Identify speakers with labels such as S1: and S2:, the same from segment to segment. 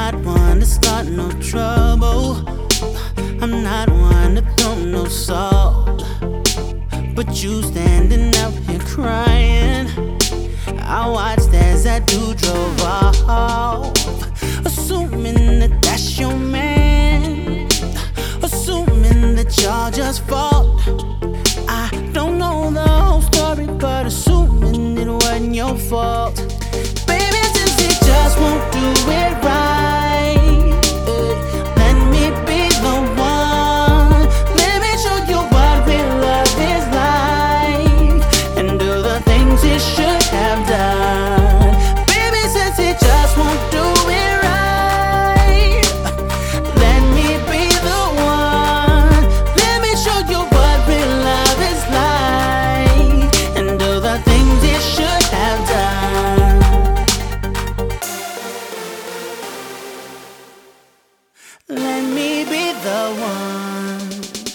S1: not one to start no trouble. I'm not one to throw no salt. But you standing out here crying, I watched as that dude drove off, assuming that that's your man, assuming that y'all just fought. I don't know the whole story, but assuming it wasn't your fault. Baby, since he just won't do it right, let me be the one. Let me show you what real love is like, and do the things he should have done. Baby, since he just won't do it right, let me be the one. Let me show you what real love is like, and do the things he should have done. Let me be the one.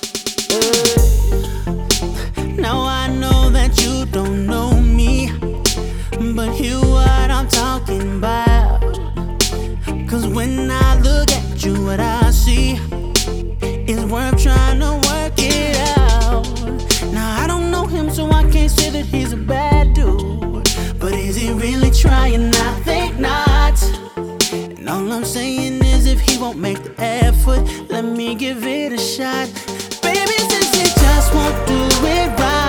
S1: Now I know that you don't know me, but hear what I'm talking about. Cause when I look at you, what I see is worth trying to work it out. Now I don't know him, so I can't say that he's a bad dude, but is he really trying? I think not. And all I'm saying is, if he won't make the effort, let me give it a shot. Baby, since he just won't do it right,